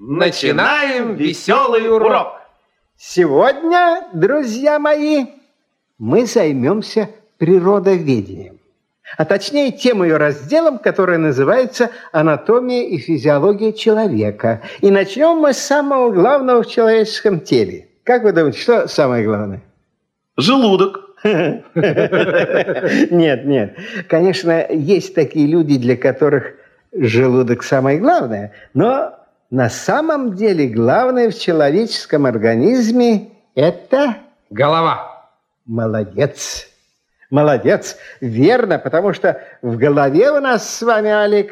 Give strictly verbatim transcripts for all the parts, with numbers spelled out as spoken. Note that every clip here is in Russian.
Начинаем веселый урок. Сегодня, друзья мои, мы займемся природоведением. А точнее тем ее разделом, который называется «Анатомия и физиология человека». И начнем мы с самого главного в человеческом теле. Как вы думаете, что самое главное? Желудок. Нет, нет. Конечно, есть такие люди, для которых желудок самое главное, но на самом деле главное в человеческом организме – это… Голова. Молодец. Молодец. Верно, потому что в голове у нас с вами, Алик,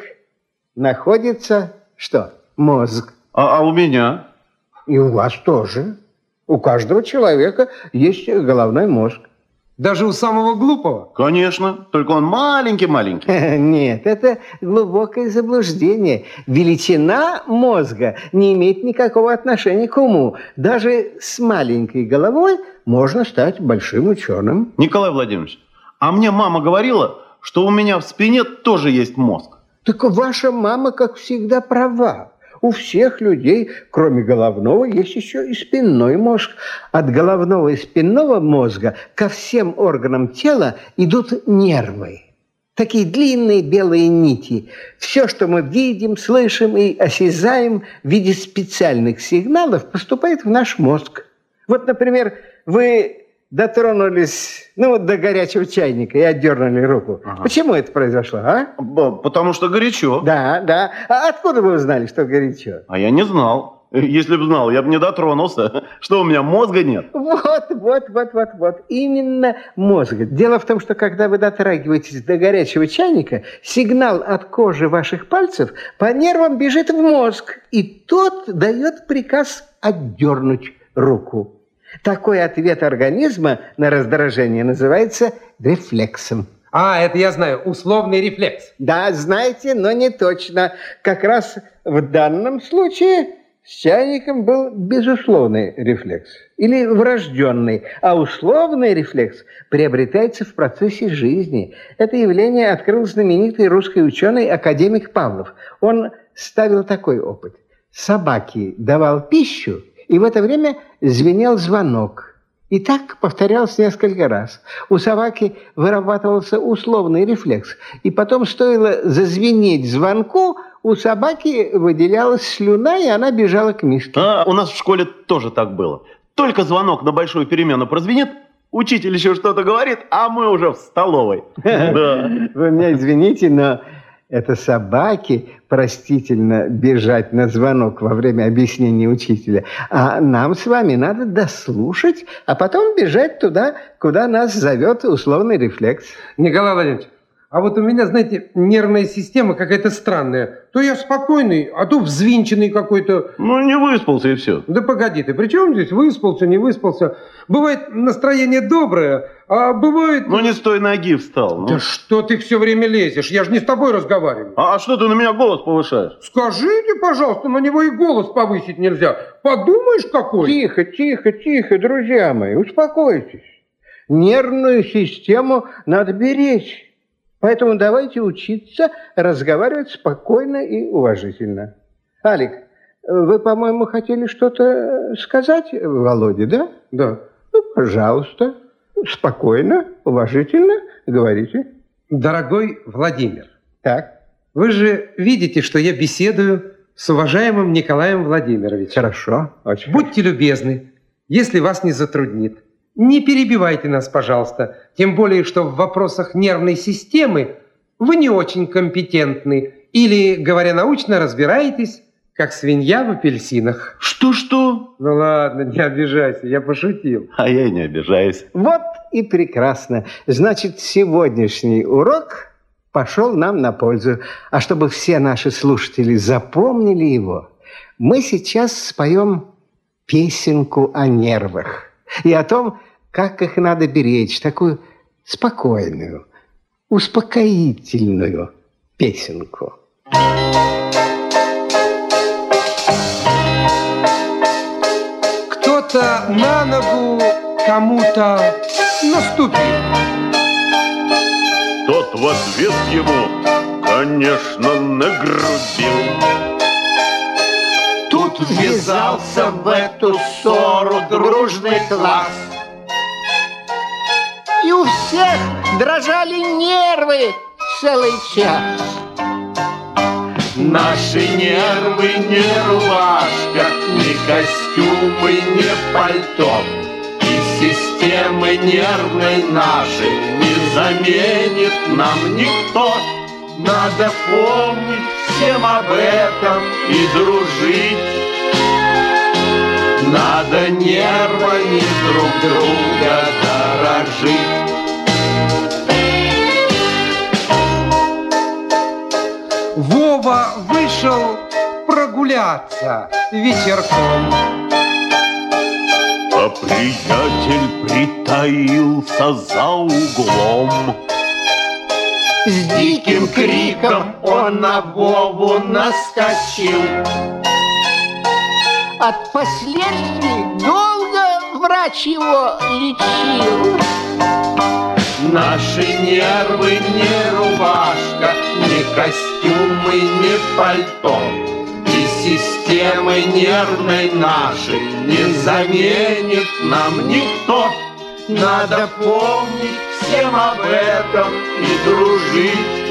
находится что? Мозг. А, а у меня? И у вас тоже. У каждого человека есть головной мозг. Даже у самого глупого? Конечно, только он маленький-маленький. Нет, это глубокое заблуждение. Величина мозга не имеет никакого отношения к уму. Даже с маленькой головой можно стать большим ученым. Николай Владимирович, а мне мама говорила, что у меня в спине тоже есть мозг. Так ваша мама, как всегда, права. У всех людей, кроме головного, есть еще и спинной мозг. От головного и спинного мозга ко всем органам тела идут нервы. Такие длинные белые нити. Все, что мы видим, слышим и осязаем в виде специальных сигналов, поступает в наш мозг. Вот, например, вы дотронулись, ну вот до горячего чайника и отдернули руку. Ага. Почему это произошло, а? Потому что горячо. Да, да. А откуда вы узнали, что горячо? А я не знал. Если бы знал, я бы не дотронулся. Что, у меня мозга нет? Вот, вот, вот, вот, вот. Именно мозга. Дело в том, что когда вы дотрагиваетесь до горячего чайника, сигнал от кожи ваших пальцев по нервам бежит в мозг, и тот дает приказ отдернуть руку. Такой ответ организма на раздражение называется рефлексом. А, это я знаю, условный рефлекс. Да, знаете, но не точно. Как раз в данном случае с чайником был безусловный рефлекс или врожденный, а условный рефлекс приобретается в процессе жизни. Это явление открыл знаменитый русский ученый академик Павлов. Он ставил такой опыт. Собаке давал пищу, и в это время звенел звонок. И так повторялось несколько раз. У собаки вырабатывался условный рефлекс. И потом стоило зазвенеть звонку, у собаки выделялась слюна, и она бежала к миске. А, у нас в школе тоже так было. Только звонок на большую перемену прозвенит, учитель еще что-то говорит, а мы уже в столовой. Вы меня извините, но это собаки простительно бежать на звонок во время объяснения учителя. А нам с вами надо дослушать, а потом бежать туда, куда нас зовет условный рефлекс. Николай Владимирович, а вот у меня, знаете, нервная система какая-то странная. То я спокойный, а то взвинченный какой-то. Ну, не выспался и все. Да погоди ты, при чем здесь выспался, не выспался? Бывает настроение доброе, а бывает… Ну, не с той ноги встал. Ну. Да что ты все время лезешь? Я же не с тобой разговариваю. А, а что ты на меня голос повышаешь? Скажите, пожалуйста, на него и голос повысить нельзя. Подумаешь, какой? Тихо, тихо, тихо, друзья мои, успокойтесь. Нервную систему надо беречь. Поэтому давайте учиться разговаривать спокойно и уважительно. Алик, вы, по-моему, хотели что-то сказать Володе, да? Да. Ну, пожалуйста, спокойно, уважительно говорите. Дорогой Владимир, так. Вы же видите, что я беседую с уважаемым Николаем Владимировичем. Хорошо. Очень Будьте хорошо. любезны, если вас не затруднит. Не перебивайте нас, пожалуйста, тем более, что в вопросах нервной системы вы не очень компетентны или, говоря научно, разбираетесь, как свинья в апельсинах. Что-что? Ну ладно, не обижайся, я пошутил. А я и не обижаюсь. Вот и прекрасно. Значит, сегодняшний урок пошел нам на пользу. А чтобы все наши слушатели запомнили его, мы сейчас споем песенку о нервах. И о том, как их надо беречь, такую спокойную, успокоительную песенку. Кто-то на ногу кому-то наступил. Тот в ответ ему, конечно, нагрубил. Тут тут ввязался в эту ссору дружный класс. И у всех дрожали нервы целый час. Наши нервы не рубашка, ни костюмы, ни пальто. И системы нервной нашей не заменит нам никто. Надо помнить всем об этом и дружить. Надо нервами друг друга дорожить. Вова вышел прогуляться вечерком. А приятель притаился за углом. С диким криком он на Вову наскочил. От последствий долго врач его лечил. Наши нервы не рубашка, ни костюмы, ни пальто. И системы нервной нашей не заменит нам никто. Надо помнить всем об этом и дружить.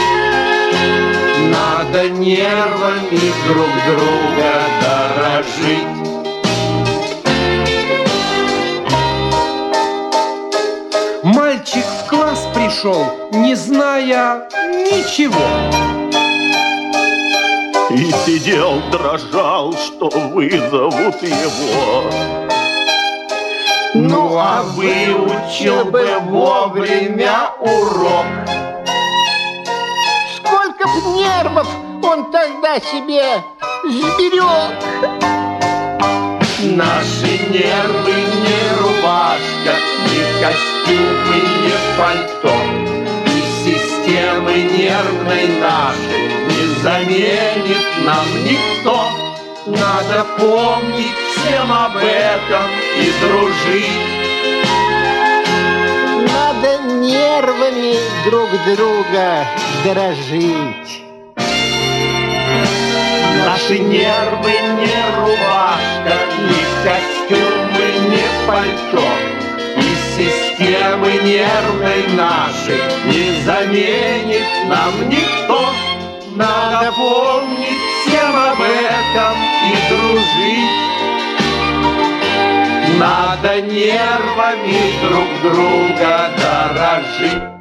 Надо нервами друг друга дорожить. Мальчик в класс пришел, не зная ничего. И сидел, дрожал, что вызовут его. Ну, а выучил бы вовремя урок. Сколько б нервов он тогда себе сберег. Наши нервы не рубашка, ни костюмы, ни пальто. И системы нервной нашей не заменит нам никто. Надо помнить всем об этом и дружить. Надо нервами друг друга дорожить. Наши нервы не рубашка, ни костюмы, ни пальто. И системы нервной нашей не заменит нам никто. Надо помнить всем об этом и дружить. Надо нервами друг друга дорожить.